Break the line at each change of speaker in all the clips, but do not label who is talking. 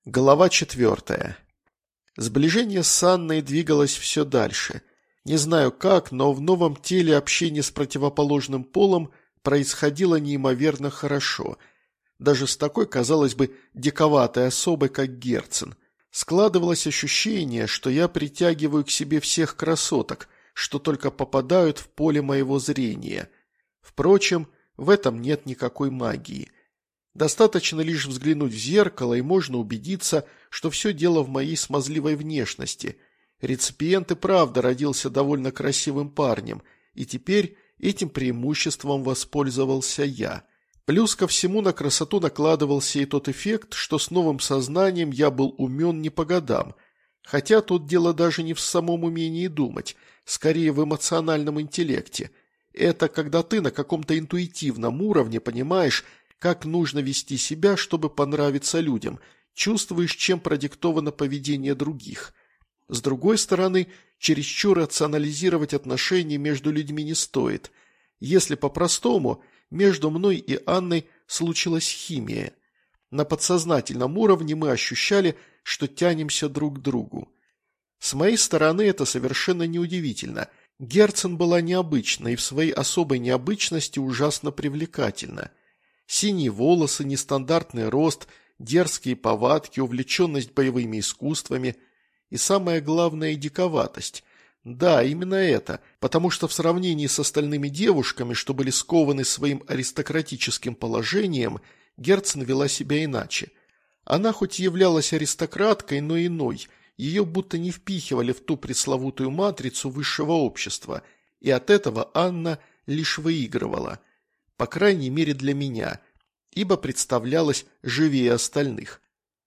Глава 4. Сближение с Анной двигалось все дальше. Не знаю как, но в новом теле общение с противоположным полом происходило неимоверно хорошо. Даже с такой, казалось бы, диковатой особой, как Герцен. Складывалось ощущение, что я притягиваю к себе всех красоток, что только попадают в поле моего зрения. Впрочем, в этом нет никакой магии. Достаточно лишь взглянуть в зеркало, и можно убедиться, что все дело в моей смазливой внешности. Реципиент и правда родился довольно красивым парнем, и теперь этим преимуществом воспользовался я. Плюс ко всему на красоту накладывался и тот эффект, что с новым сознанием я был умен не по годам. Хотя тут дело даже не в самом умении думать, скорее в эмоциональном интеллекте. Это когда ты на каком-то интуитивном уровне понимаешь, как нужно вести себя, чтобы понравиться людям, чувствуешь, чем продиктовано поведение других. С другой стороны, чересчур рационализировать отношения между людьми не стоит. Если по-простому, между мной и Анной случилась химия. На подсознательном уровне мы ощущали, что тянемся друг к другу. С моей стороны это совершенно неудивительно. Герцен была необычна и в своей особой необычности ужасно привлекательна. Синие волосы, нестандартный рост, дерзкие повадки, увлеченность боевыми искусствами и, самое главное, диковатость. Да, именно это, потому что в сравнении с остальными девушками, что были скованы своим аристократическим положением, Герцен вела себя иначе. Она хоть и являлась аристократкой, но иной, ее будто не впихивали в ту пресловутую матрицу высшего общества, и от этого Анна лишь выигрывала. По крайней мере для меня, ибо представлялась живее остальных.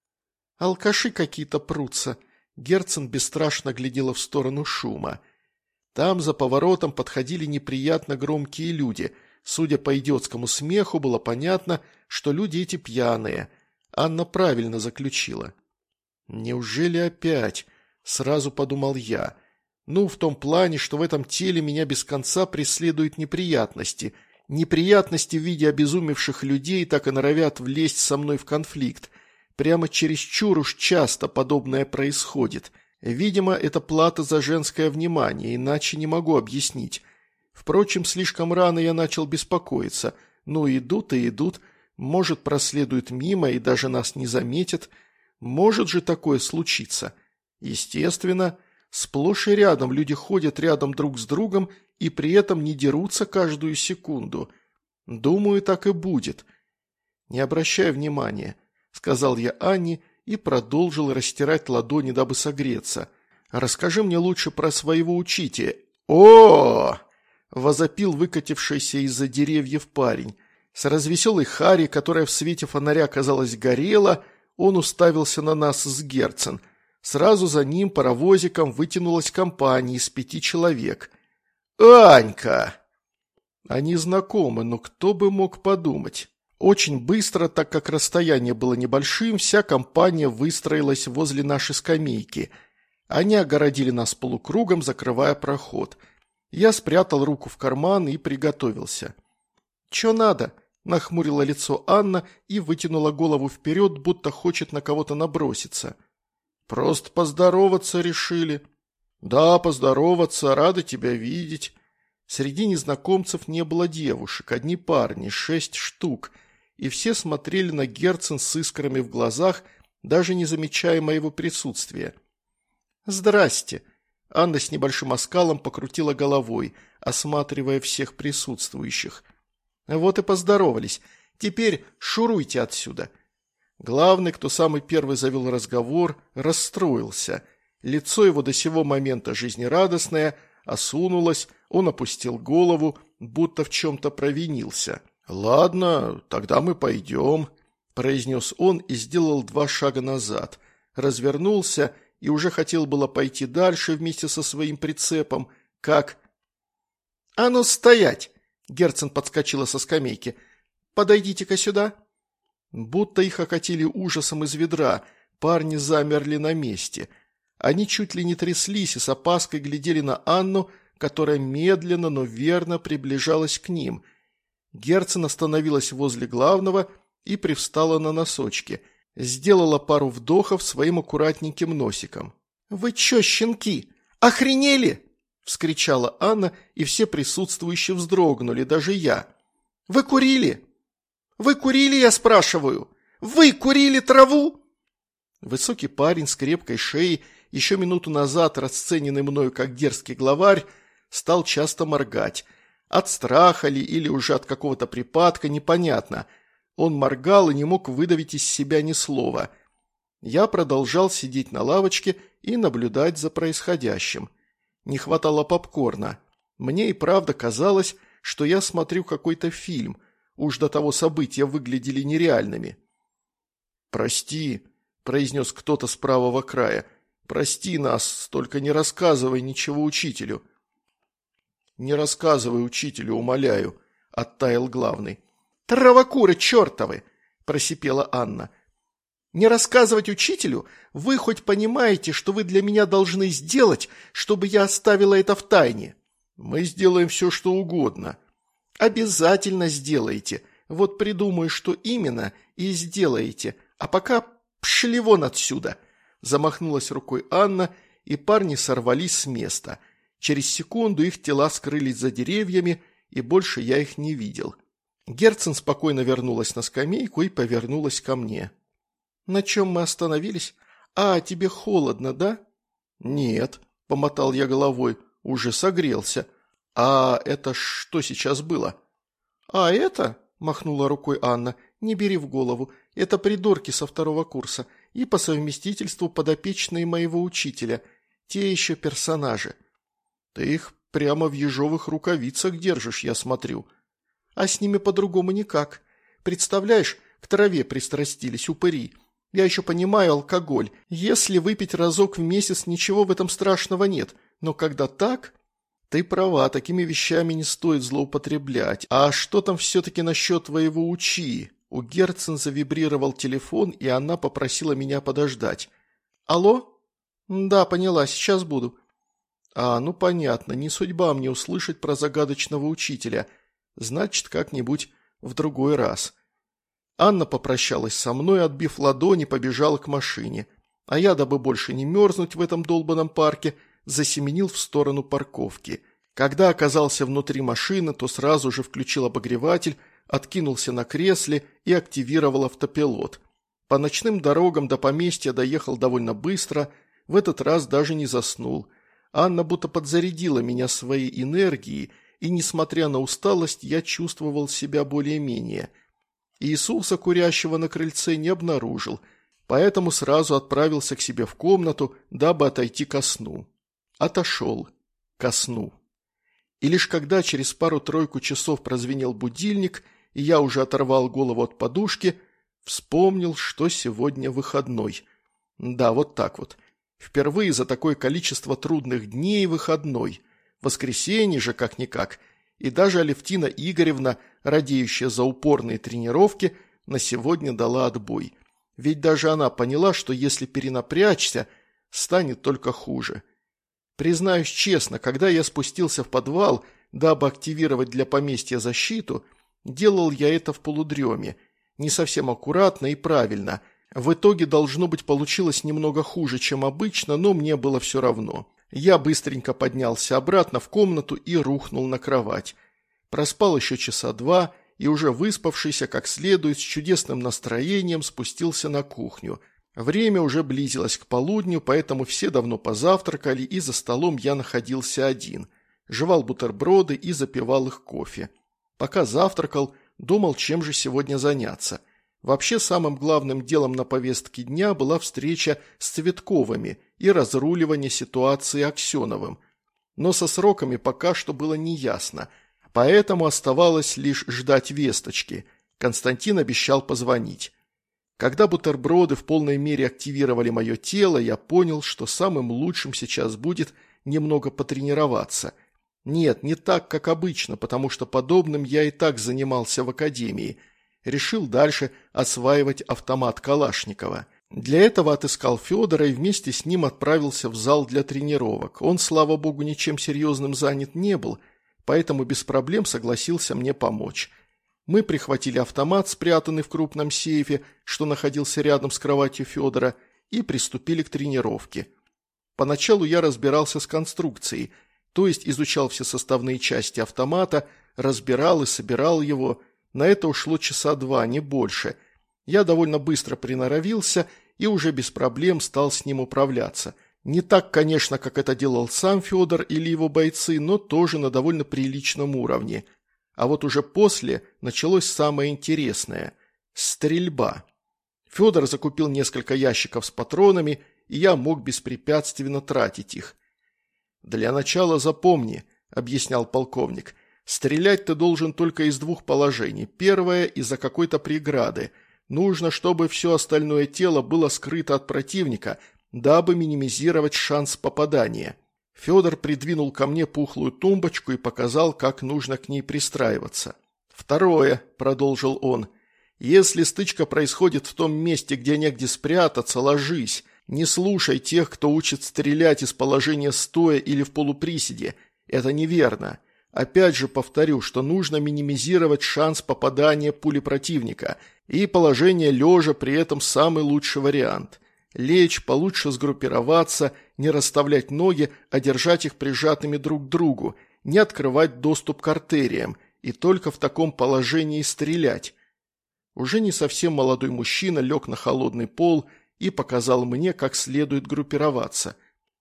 «Алкаши какие-то прутся», — Герцен бесстрашно глядела в сторону шума. Там за поворотом подходили неприятно громкие люди. Судя по идиотскому смеху, было понятно, что люди эти пьяные. Анна правильно заключила. «Неужели опять?» — сразу подумал я. «Ну, в том плане, что в этом теле меня без конца преследуют неприятности». Неприятности в виде обезумевших людей так и норовят влезть со мной в конфликт. Прямо чересчур уж часто подобное происходит. Видимо, это плата за женское внимание, иначе не могу объяснить. Впрочем, слишком рано я начал беспокоиться. Ну, идут и идут. Может, проследуют мимо и даже нас не заметят. Может же такое случиться? Естественно, сплошь и рядом люди ходят рядом друг с другом и при этом не дерутся каждую секунду. Думаю, так и будет. Не обращай внимания, сказал я Анне и продолжил растирать ладони, дабы согреться. Расскажи мне лучше про своего учителя. О! Возопил выкатившийся из-за деревьев парень. С развеселой Харри, которая в свете фонаря, казалось, горела, он уставился на нас с Герцен. Сразу за ним паровозиком вытянулась компания из 5 человек. «Анька!» Они знакомы, но кто бы мог подумать. Очень быстро, так как расстояние было небольшим, вся компания выстроилась возле нашей скамейки. Они огородили нас полукругом, закрывая проход. Я спрятал руку в карман и приготовился. «Чё надо?» – нахмурила лицо Анна и вытянула голову вперед, будто хочет на кого-то наброситься. «Просто поздороваться решили». «Да, поздороваться, рада тебя видеть». Среди незнакомцев не было девушек, одни парни, 6 штук, и все смотрели на Герцен с искрами в глазах, даже не замечая моего присутствия. «Здрасте!» Анна с небольшим оскалом покрутила головой, осматривая всех присутствующих. «Вот и поздоровались. Теперь шуруйте отсюда». Главный, кто самый первый завел разговор, расстроился. Лицо его до сего момента жизнерадостное, осунулось, он опустил голову, будто в чем-то провинился. «Ладно, тогда мы пойдем», – произнес он и сделал 2 шага назад. Развернулся и уже хотел было пойти дальше вместе со своим прицепом, как... «А ну стоять!» – Герцен подскочила со скамейки. «Подойдите-ка сюда». Будто их окатили ужасом из ведра, парни замерли на месте. Они чуть ли не тряслись и с опаской глядели на Анну, которая медленно, но верно приближалась к ним. Герцен остановилась возле главного и привстала на носочки. Сделала пару вдохов своим аккуратненьким носиком. «Вы чё, щенки, охренели?» – вскричала Анна, и все присутствующие вздрогнули, даже я. «Вы курили? Вы курили, я спрашиваю? Вы курили траву?» Высокий парень с крепкой шеей, еще минуту назад расцененный мною как дерзкий главарь, стал часто моргать. От страха ли или уже от какого-то припадка, непонятно. Он моргал и не мог выдавить из себя ни слова. Я продолжал сидеть на лавочке и наблюдать за происходящим. Не хватало попкорна. Мне и правда казалось, что я смотрю какой-то фильм. Уж до того события выглядели нереальными. «Прости», – произнес кто-то с правого края. «Прости нас, только не рассказывай ничего учителю». «Не рассказывай учителю, умоляю», – оттаял главный. «Травокуры чертовы!» – просипела Анна. «Не рассказывать учителю? Вы хоть понимаете, что вы для меня должны сделать, чтобы я оставила это в тайне?» «Мы сделаем все, что угодно». «Обязательно сделаете. Вот придумаю, что именно, и сделаете. А пока пшли вон отсюда!» Замахнулась рукой Анна, и парни сорвались с места. Через секунду их тела скрылись за деревьями, и больше я их не видел. Герцен спокойно вернулась на скамейку и повернулась ко мне. «На чем мы остановились? А, тебе холодно, да?» «Нет», – помотал я головой, – «уже согрелся. А это что сейчас было?» «А это?» – махнула рукой Анна. «Не бери в голову. Это придурки со 2-го курса и по совместительству подопечные моего учителя. Те еще персонажи». «Ты их прямо в ежовых рукавицах держишь, я смотрю». «А с ними по-другому никак. Представляешь, к траве пристрастились упыри. Я еще понимаю алкоголь. Если выпить разок в месяц, ничего в этом страшного нет. Но когда так...» «Ты права, такими вещами не стоит злоупотреблять. А что там все-таки насчет твоего учи?» У Герцен завибрировал телефон, и она попросила меня подождать. «Алло?» «Да, поняла, сейчас буду». Ну понятно, не судьба мне услышать про загадочного учителя. Значит, как-нибудь в другой раз». Анна попрощалась со мной, отбив ладони, побежала к машине. А я, дабы больше не мерзнуть в этом долбанном парке, засеменил в сторону парковки. Когда оказался внутри машины, то сразу же включил обогреватель, откинулся на кресле и активировал автопилот. По ночным дорогам до поместья доехал довольно быстро, в этот раз даже не заснул. Анна будто подзарядила меня своей энергией, и, несмотря на усталость, я чувствовал себя более-менее. Иисуса, курящего на крыльце, не обнаружил, поэтому сразу отправился к себе в комнату, дабы отойти ко сну. Отошел ко сну. И лишь когда через пару-тройку часов прозвенел будильник, и я уже оторвал голову от подушки, вспомнил, что сегодня выходной. Да, вот так вот. Впервые за такое количество трудных дней выходной. Воскресенье же как-никак. И даже Алевтина Игоревна, радеющая за упорные тренировки, на сегодня дала отбой. Ведь даже она поняла, что если перенапрячься, станет только хуже. Признаюсь честно, когда я спустился в подвал, дабы активировать для поместья защиту, делал я это в полудреме. Не совсем аккуратно и правильно. В итоге, должно быть, получилось немного хуже, чем обычно, но мне было все равно. Я быстренько поднялся обратно в комнату и рухнул на кровать. Проспал еще часа 2 и уже выспавшийся как следует с чудесным настроением спустился на кухню. Время уже близилось к полудню, поэтому все давно позавтракали, и за столом я находился один. Жевал бутерброды и запивал их кофе. Пока завтракал, думал, чем же сегодня заняться. Вообще, самым главным делом на повестке дня была встреча с Цветковыми и разруливание ситуации Аксеновым. Но со сроками пока что было неясно, поэтому оставалось лишь ждать весточки. Константин обещал позвонить. Когда бутерброды в полной мере активировали мое тело, я понял, что самым лучшим сейчас будет немного потренироваться. Нет, не так, как обычно, потому что подобным я и так занимался в академии. Решил дальше осваивать автомат Калашникова. Для этого отыскал Федора и вместе с ним отправился в зал для тренировок. Он, слава богу, ничем серьезным занят не был, поэтому без проблем согласился мне помочь. Мы прихватили автомат, спрятанный в крупном сейфе, что находился рядом с кроватью Федора, и приступили к тренировке. Поначалу я разбирался с конструкцией, то есть изучал все составные части автомата, разбирал и собирал его. На это ушло часа 2, не больше. Я довольно быстро приноровился и уже без проблем стал с ним управляться. Не так, конечно, как это делал сам Федор или его бойцы, но тоже на довольно приличном уровне. А вот уже после началось самое интересное – стрельба. Федор закупил несколько ящиков с патронами, и я мог беспрепятственно тратить их. «Для начала запомни», – объяснял полковник, – «стрелять ты должен только из 2 положений. Первое – из-за какой-то преграды. Нужно, чтобы все остальное тело было скрыто от противника, дабы минимизировать шанс попадания». Федор придвинул ко мне пухлую тумбочку и показал, как нужно к ней пристраиваться. «Второе», – продолжил он, – «если стычка происходит в том месте, где негде спрятаться, ложись. Не слушай тех, кто учит стрелять из положения стоя или в полуприседе. Это неверно. Опять же повторю, что нужно минимизировать шанс попадания пули противника, и положение лежа при этом самый лучший вариант. Лечь, получше сгруппироваться, не расставлять ноги, а держать их прижатыми друг к другу, не открывать доступ к артериям, и только в таком положении стрелять». Уже не совсем молодой мужчина лег на холодный пол и показал мне, как следует группироваться.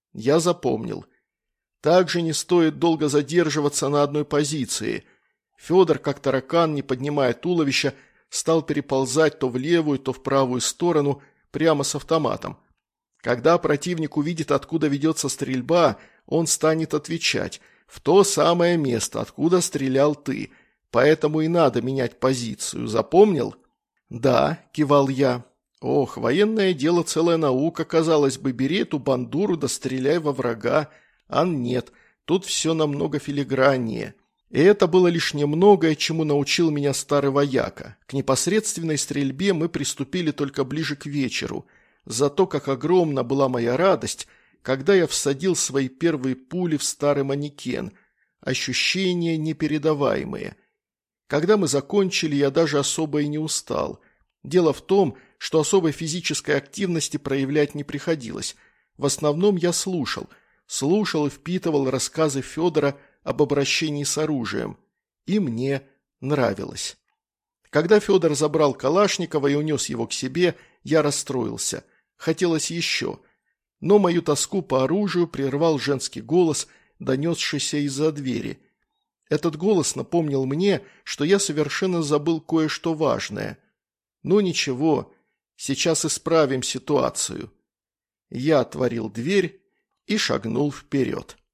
Я запомнил. Также не стоит долго задерживаться на одной позиции. Федор, как таракан, не поднимая туловища, стал переползать то в левую, то в правую сторону, прямо с автоматом. Когда противник увидит, откуда ведется стрельба, он станет отвечать в то самое место, откуда стрелял ты. Поэтому и надо менять позицию. Запомнил? «Да», – кивал я. «Ох, военное дело целая наука, казалось бы, бери эту бандуру да стреляй во врага». А нет, тут все намного филиграннее. И это было лишь немногое, чему научил меня старый вояка. К непосредственной стрельбе мы приступили только ближе к вечеру. Зато как огромна была моя радость, когда я всадил свои первые пули в старый манекен. Ощущения непередаваемые. Когда мы закончили, я даже особо и не устал. Дело в том, что особой физической активности проявлять не приходилось. В основном я слушал и впитывал рассказы Федора об обращении с оружием. И мне нравилось. Когда Федор забрал Калашникова и унес его к себе, я расстроился. Хотелось еще. Но мою тоску по оружию прервал женский голос, донесшийся из-за двери. Этот голос напомнил мне, что я совершенно забыл кое-что важное. Ну ничего, сейчас исправим ситуацию. Я отворил дверь и шагнул вперед.